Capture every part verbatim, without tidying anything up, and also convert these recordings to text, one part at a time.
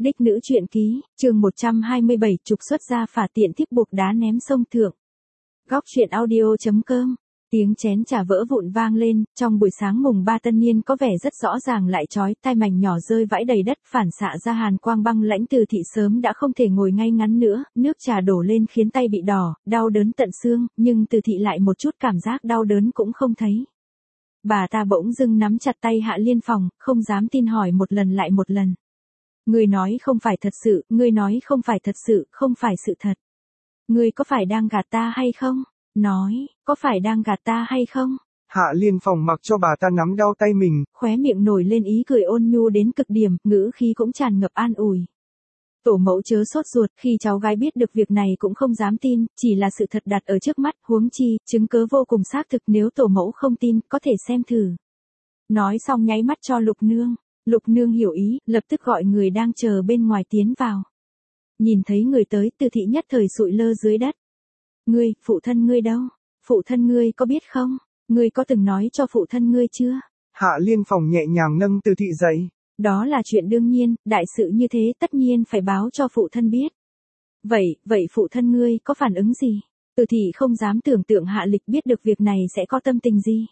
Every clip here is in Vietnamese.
Đích nữ truyện ký, chương một trăm hai mươi bảy, trục xuất ra phả tiện tiếp buộc đá ném sông thượng. Góc truyện audio.com. Tiếng chén trà vỡ vụn vang lên, trong buổi sáng mùng ba tân niên có vẻ rất rõ ràng lại chói tai, mảnh nhỏ rơi vãi đầy đất phản xạ ra hàn quang băng lãnh. Từ thị sớm đã không thể ngồi ngay ngắn nữa, nước trà đổ lên khiến tay bị đỏ, đau đớn tận xương, nhưng Từ thị lại một chút cảm giác đau đớn cũng không thấy. Bà ta bỗng dưng nắm chặt tay Hạ Liên Phòng, không dám tin hỏi một lần lại một lần. Ngươi nói không phải thật sự, ngươi nói không phải thật sự, không phải sự thật. Ngươi có phải đang gạt ta hay không? Nói, có phải đang gạt ta hay không? Hạ Liên Phòng mặc cho bà ta nắm đau tay mình. Khóe miệng nổi lên ý cười ôn nhu đến cực điểm, ngữ khí cũng tràn ngập an ủi. Tổ mẫu chớ sốt ruột, khi cháu gái biết được việc này cũng không dám tin, chỉ là sự thật đặt ở trước mắt, huống chi, chứng cớ vô cùng xác thực, nếu tổ mẫu không tin, có thể xem thử. Nói xong nháy mắt cho Lục Nương. Lục Nương hiểu ý, lập tức gọi người đang chờ bên ngoài tiến vào. Nhìn thấy người tới, Từ thị nhất thời sụi lơ dưới đất. Ngươi, phụ thân ngươi đâu? Phụ thân ngươi có biết không? Ngươi có từng nói cho phụ thân ngươi chưa? Hạ Liên Phòng nhẹ nhàng nâng Từ thị dậy. Đó là chuyện đương nhiên, đại sự như thế tất nhiên phải báo cho phụ thân biết. Vậy, vậy phụ thân ngươi có phản ứng gì? Từ thị không dám tưởng tượng Hạ Lịch biết được việc này sẽ có tâm tình gì.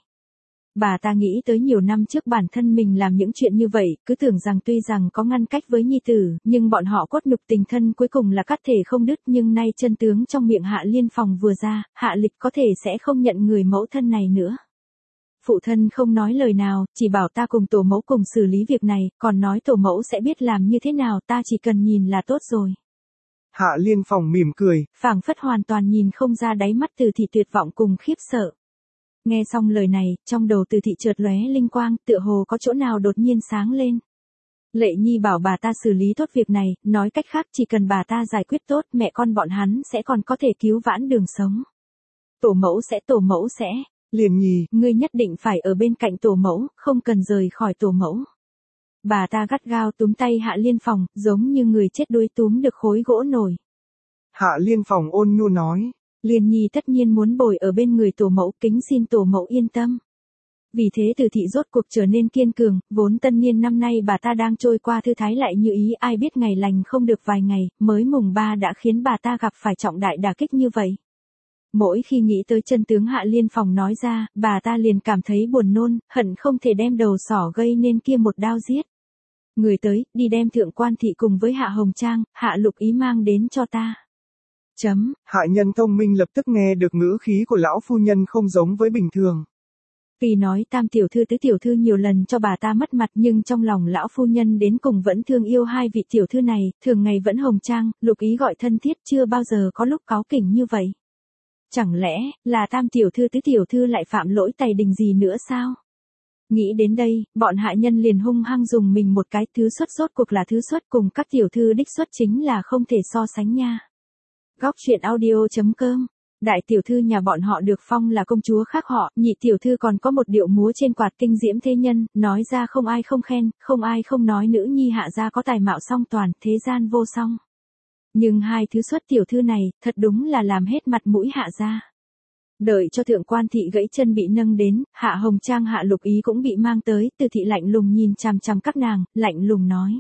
Bà ta nghĩ tới nhiều năm trước bản thân mình làm những chuyện như vậy, cứ tưởng rằng tuy rằng có ngăn cách với nhi tử, nhưng bọn họ cốt nhục tình thân cuối cùng là cắt thể không đứt, nhưng nay chân tướng trong miệng Hạ Liên Phòng vừa ra, Hạ Lịch có thể sẽ không nhận người mẫu thân này nữa. Phụ thân không nói lời nào, chỉ bảo ta cùng tổ mẫu cùng xử lý việc này, còn nói tổ mẫu sẽ biết làm như thế nào, ta chỉ cần nhìn là tốt rồi. Hạ Liên Phòng mỉm cười, phảng phất hoàn toàn nhìn không ra đáy mắt Từ thị tuyệt vọng cùng khiếp sợ. Nghe xong lời này, trong đầu Từ thị chợt lóe linh quang, tựa hồ có chỗ nào đột nhiên sáng lên. Lệ Nhi bảo bà ta xử lý tốt việc này, nói cách khác chỉ cần bà ta giải quyết tốt, mẹ con bọn hắn sẽ còn có thể cứu vãn đường sống. Tổ mẫu sẽ, tổ mẫu sẽ. Liên Nhi, ngươi nhất định phải ở bên cạnh tổ mẫu, không cần rời khỏi tổ mẫu. Bà ta gắt gao túm tay Hạ Liên Phòng, giống như người chết đuối túm được khối gỗ nổi. Hạ Liên Phòng ôn nhu nói. Liên Nhi tất nhiên muốn bồi ở bên người tổ mẫu, kính xin tổ mẫu yên tâm. Vì thế Từ thị rốt cuộc trở nên kiên cường, vốn tân niên năm nay bà ta đang trôi qua thư thái lại như ý, ai biết ngày lành không được vài ngày, mới mùng ba đã khiến bà ta gặp phải trọng đại đả kích như vậy. Mỗi khi nghĩ tới chân tướng Hạ Liên Phòng nói ra, bà ta liền cảm thấy buồn nôn, hận không thể đem đầu sỏ gây nên kia một đao giết. Người tới, đi đem Thượng Quan Thị cùng với Hạ Hồng Trang, Hạ Lục Ý mang đến cho ta. Chấm. Hạ nhân thông minh lập tức nghe được ngữ khí của lão phu nhân không giống với bình thường. Vì nói tam tiểu thư tứ tiểu thư nhiều lần cho bà ta mất mặt, nhưng trong lòng lão phu nhân đến cùng vẫn thương yêu hai vị tiểu thư này, thường ngày vẫn Hồng Trang, Lục Ý gọi thân thiết, chưa bao giờ có lúc cáu kỉnh như vậy. Chẳng lẽ, là tam tiểu thư tứ tiểu thư lại phạm lỗi tày đình gì nữa sao? Nghĩ đến đây, bọn hạ nhân liền hung hăng dùng mình một cái, thứ xuất rốt cuộc là thứ xuất, cùng các tiểu thư đích xuất chính là không thể so sánh nha. Góc truyện audio.com. Đại tiểu thư nhà bọn họ được phong là công chúa khác họ, nhị tiểu thư còn có một điệu múa trên quạt kinh diễm thế nhân, nói ra không ai không khen, không ai không nói nữ nhi Hạ gia có tài mạo song toàn, thế gian vô song. Nhưng hai thứ xuất tiểu thư này, thật đúng là làm hết mặt mũi Hạ gia. Đợi cho Thượng Quan Thị gãy chân bị nâng đến, Hạ Hồng Trang Hạ Lục Ý cũng bị mang tới, Từ thị lạnh lùng nhìn chằm chằm các nàng, lạnh lùng nói.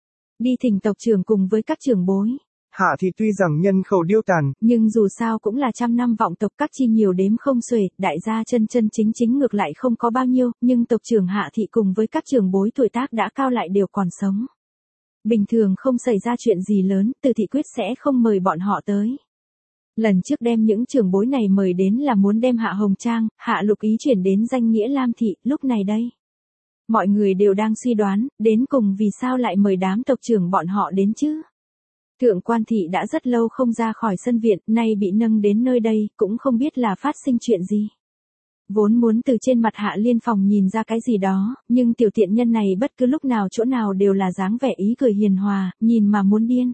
Đi thỉnh tộc trưởng cùng với các trưởng bối. Hạ Thị tuy rằng nhân khẩu điêu tàn, nhưng dù sao cũng là trăm năm vọng tộc, các chi nhiều đếm không xuể, đại gia chân chân chính chính ngược lại không có bao nhiêu, nhưng tộc trưởng Hạ Thị cùng với các trưởng bối tuổi tác đã cao lại đều còn sống. Bình thường không xảy ra chuyện gì lớn, Từ thị quyết sẽ không mời bọn họ tới. Lần trước đem những trưởng bối này mời đến là muốn đem Hạ Hồng Trang, Hạ Lục Ý chuyển đến danh nghĩa Lam Thị, lúc này đây. Mọi người đều đang suy đoán, đến cùng vì sao lại mời đám tộc trưởng bọn họ đến chứ? Thượng Quan Thị đã rất lâu không ra khỏi sân viện, nay bị nâng đến nơi đây, cũng không biết là phát sinh chuyện gì. Vốn muốn từ trên mặt Hạ Liên Phòng nhìn ra cái gì đó, nhưng tiểu tiện nhân này bất cứ lúc nào chỗ nào đều là dáng vẻ ý cười hiền hòa, nhìn mà muốn điên.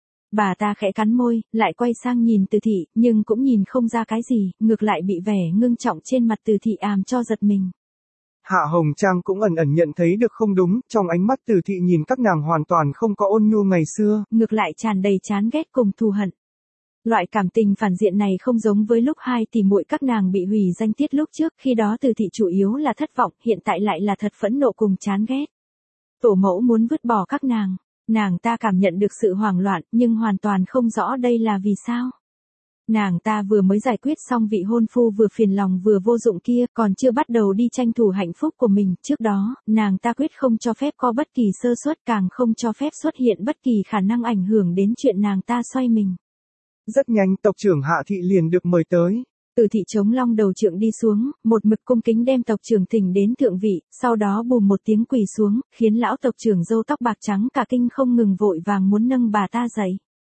Bà ta khẽ cắn môi, lại quay sang nhìn Từ thị, nhưng cũng nhìn không ra cái gì, ngược lại bị vẻ ngưng trọng trên mặt Từ thị àm cho giật mình. Hạ Hồng Trang cũng ẩn ẩn nhận thấy được không đúng, trong ánh mắt Từ thị nhìn các nàng hoàn toàn không có ôn nhu ngày xưa, ngược lại tràn đầy chán ghét cùng thù hận. Loại cảm tình phản diện này không giống với lúc hai tỷ muội các nàng bị hủy danh tiết lúc trước, khi đó Từ thị chủ yếu là thất vọng, hiện tại lại là thật phẫn nộ cùng chán ghét. Tổ mẫu muốn vứt bỏ các nàng. Nàng ta cảm nhận được sự hoảng loạn, nhưng hoàn toàn không rõ đây là vì sao. Nàng ta vừa mới giải quyết xong vị hôn phu vừa phiền lòng vừa vô dụng kia, còn chưa bắt đầu đi tranh thủ hạnh phúc của mình. Trước đó, nàng ta quyết không cho phép có bất kỳ sơ suất, càng không cho phép xuất hiện bất kỳ khả năng ảnh hưởng đến chuyện nàng ta xoay mình. Rất nhanh tộc trưởng Hạ Thị liền được mời tới. Từ Thị chống long đầu trượng đi xuống, một mực cung kính đem tộc trưởng thỉnh đến thượng vị, sau đó bùm một tiếng quỳ xuống, khiến lão tộc trưởng râu tóc bạc trắng cả kinh không ngừng vội vàng muốn nâng bà ta dậy.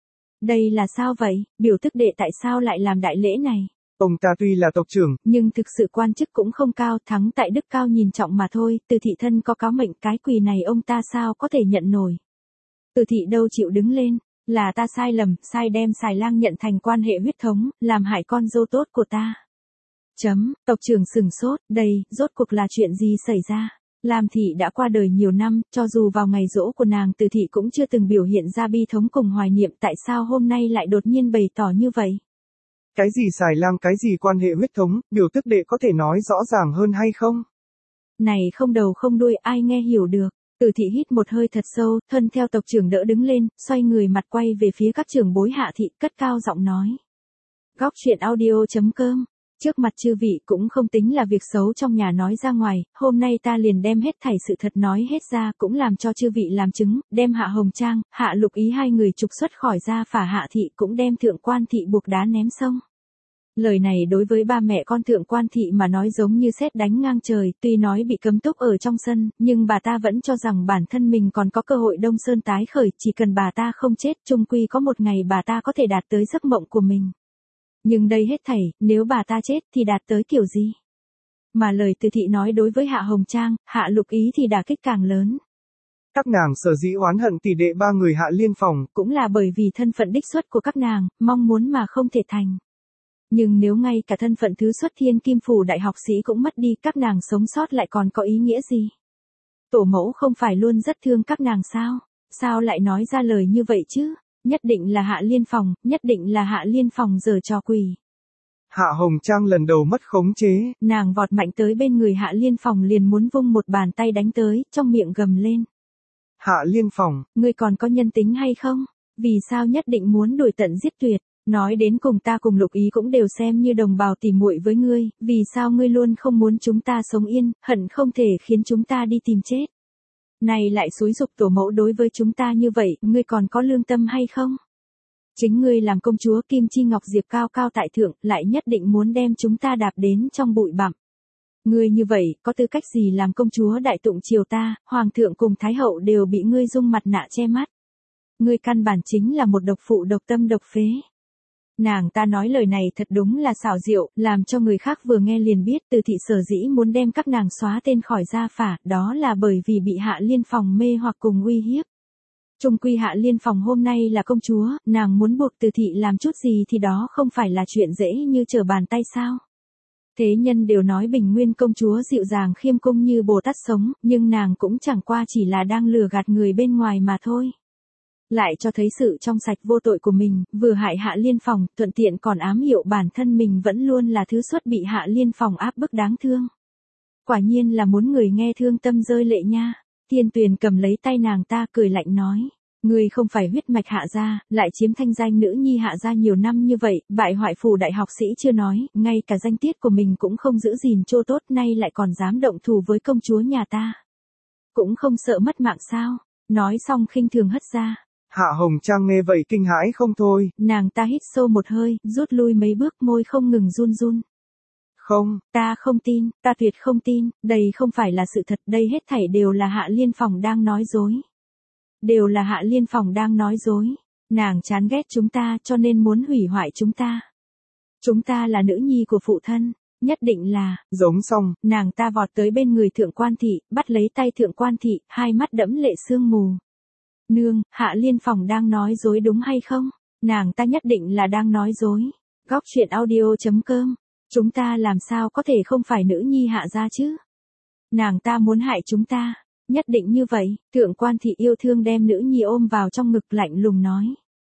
Đây là sao vậy, biểu tức đệ tại sao lại làm đại lễ này? Ông ta tuy là tộc trưởng, nhưng thực sự quan chức cũng không cao, thắng tại đức cao nhìn trọng mà thôi. Từ Thị thân có cáo mệnh, cái quỳ này ông ta sao có thể nhận nổi. Từ Thị đâu chịu đứng lên, là ta sai lầm, sai đem Xài Lang nhận thành quan hệ huyết thống, làm hại con dâu tốt của ta. Chấm, tộc trưởng sừng sốt, đây, rốt cuộc là chuyện gì xảy ra? Lam Thị đã qua đời nhiều năm, cho dù vào ngày giỗ của nàng Từ Thị cũng chưa từng biểu hiện ra bi thống cùng hoài niệm, tại sao hôm nay lại đột nhiên bày tỏ như vậy? Cái gì Xài Lang, cái gì quan hệ huyết thống, biểu tức đệ có thể nói rõ ràng hơn hay không? Này không đầu không đuôi, ai nghe hiểu được. Từ Thị hít một hơi thật sâu, thân theo tộc trưởng đỡ đứng lên, xoay người mặt quay về phía các trưởng bối Hạ Thị, cất cao giọng nói. Góc truyện audio chấm com. Trước mặt chư vị cũng không tính là việc xấu trong nhà nói ra ngoài, hôm nay ta liền đem hết thảy sự thật nói hết ra, cũng làm cho chư vị làm chứng, đem Hạ Hồng Trang, Hạ Lục Ý hai người trục xuất khỏi gia phả Hạ Thị, cũng đem Thượng Quan Thị buộc đá ném sông. Lời này đối với ba mẹ con Thượng Quan Thị mà nói giống như sét đánh ngang trời, tuy nói bị cấm túc ở trong sân, nhưng bà ta vẫn cho rằng bản thân mình còn có cơ hội Đông Sơn tái khởi, chỉ cần bà ta không chết, chung quy có một ngày bà ta có thể đạt tới giấc mộng của mình. Nhưng đây hết thảy, nếu bà ta chết thì đạt tới kiểu gì? Mà lời Từ Thị nói đối với Hạ Hồng Trang, Hạ Lục Ý thì đả kích càng lớn. Các nàng sở dĩ oán hận tỷ đệ ba người Hạ Liên Phòng, cũng là bởi vì thân phận đích xuất của các nàng, mong muốn mà không thể thành. Nhưng nếu ngay cả thân phận thứ xuất Thiên Kim Phủ đại học sĩ cũng mất đi, các nàng sống sót lại còn có ý nghĩa gì? Tổ mẫu không phải luôn rất thương các nàng sao? Sao lại nói ra lời như vậy chứ? Nhất định là Hạ Liên Phòng, nhất định là Hạ Liên Phòng giở trò quỷ. Hạ Hồng Trang lần đầu mất khống chế. Nàng vọt mạnh tới bên người Hạ Liên Phòng liền muốn vung một bàn tay đánh tới, trong miệng gầm lên. Hạ Liên Phòng, ngươi còn có nhân tính hay không? Vì sao nhất định muốn đuổi tận giết tuyệt? Nói đến cùng ta cùng Lục Ý cũng đều xem như đồng bào tỉ muội với ngươi, vì sao ngươi luôn không muốn chúng ta sống yên, hận không thể khiến chúng ta đi tìm chết? Này lại xúi giục tổ mẫu đối với chúng ta như vậy, ngươi còn có lương tâm hay không? Chính ngươi làm công chúa Kim Chi Ngọc Diệp cao cao tại thượng, lại nhất định muốn đem chúng ta đạp đến trong bụi bặm. Ngươi như vậy, có tư cách gì làm công chúa đại tụng triều ta, hoàng thượng cùng thái hậu đều bị ngươi dung mặt nạ che mắt. Ngươi căn bản chính là một độc phụ độc tâm độc phế. Nàng ta nói lời này thật đúng là xảo diệu, làm cho người khác vừa nghe liền biết Từ Thị sở dĩ muốn đem các nàng xóa tên khỏi gia phả, đó là bởi vì bị Hạ Liên Phòng mê hoặc cùng uy hiếp. Trung quy Hạ Liên Phòng hôm nay là công chúa, nàng muốn buộc Từ Thị làm chút gì thì đó không phải là chuyện dễ như trở bàn tay sao. Thế nhân đều nói Bình Nguyên công chúa dịu dàng khiêm cung như Bồ Tát sống, nhưng nàng cũng chẳng qua chỉ là đang lừa gạt người bên ngoài mà thôi. Lại cho thấy sự trong sạch vô tội của mình, vừa hại Hạ Liên Phòng, thuận tiện còn ám hiệu bản thân mình vẫn luôn là thứ xuất bị Hạ Liên Phòng áp bức đáng thương. Quả nhiên là muốn người nghe thương tâm rơi lệ nha. Thiên Tuyền cầm lấy tay nàng ta cười lạnh nói. Ngươi không phải huyết mạch Hạ gia, lại chiếm thanh danh nữ nhi Hạ gia nhiều năm như vậy, bại hoại phủ đại học sĩ chưa nói, ngay cả danh tiết của mình cũng không giữ gìn cho tốt, nay lại còn dám động thủ với công chúa nhà ta. Cũng không sợ mất mạng sao? Nói xong khinh thường hất ra. Hạ Hồng Trang nghe vậy kinh hãi không thôi. Nàng ta hít sâu một hơi, rút lui mấy bước, môi không ngừng run run. Không, ta không tin, ta tuyệt không tin, đây không phải là sự thật, đây hết thảy đều là Hạ Liên Phòng đang nói dối. Đều là Hạ Liên Phòng đang nói dối. Nàng chán ghét chúng ta cho nên muốn hủy hoại chúng ta. Chúng ta là nữ nhi của phụ thân, nhất định là. Giống xong, nàng ta vọt tới bên người Thượng Quan Thị, bắt lấy tay Thượng Quan Thị, hai mắt đẫm lệ sương mù. Nương, Hạ Liên Phòng đang nói dối đúng hay không? Nàng ta nhất định là đang nói dối. Góc truyện audio chấm com. Chúng ta làm sao có thể không phải nữ nhi Hạ gia chứ? Nàng ta muốn hại chúng ta. Nhất định như vậy. Thượng Quan Thị yêu thương đem nữ nhi ôm vào trong ngực lạnh lùng nói.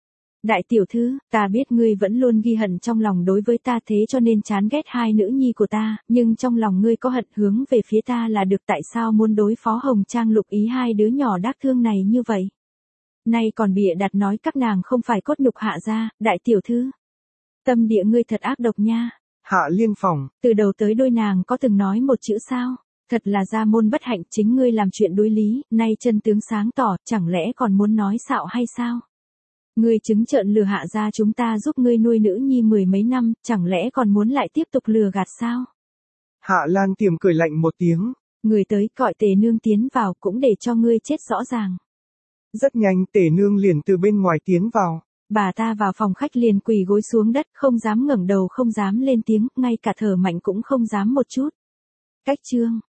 Đại tiểu thư, ta biết ngươi vẫn luôn ghi hận trong lòng đối với ta, thế cho nên chán ghét hai nữ nhi của ta, nhưng trong lòng ngươi có hận hướng về phía ta là được, tại sao muốn đối phó Hồng Trang Lục Ý hai đứa nhỏ đắc thương này như vậy? nay còn bịa đặt nói các nàng không phải cốt nhục Hạ gia, đại tiểu thư. Tâm địa ngươi thật ác độc nha. Hạ Liên Phòng, từ đầu tới đuôi nàng có từng nói một chữ sao? Thật là gia môn bất hạnh, chính ngươi làm chuyện đối lý, nay chân tướng sáng tỏ, chẳng lẽ còn muốn nói xạo hay sao? Ngươi trứng trợn lừa Hạ gia chúng ta giúp ngươi nuôi nữ nhi mười mấy năm, chẳng lẽ còn muốn lại tiếp tục lừa gạt sao? Hạ Lan Tiềm cười lạnh một tiếng. Người tới gọi Tề nương tiến vào cũng để cho ngươi chết rõ ràng. Rất nhanh Tề nương liền từ bên ngoài tiến vào. Bà ta vào phòng khách liền quỳ gối xuống đất, không dám ngẩng đầu, không dám lên tiếng, ngay cả thở mạnh cũng không dám một chút. Cách chương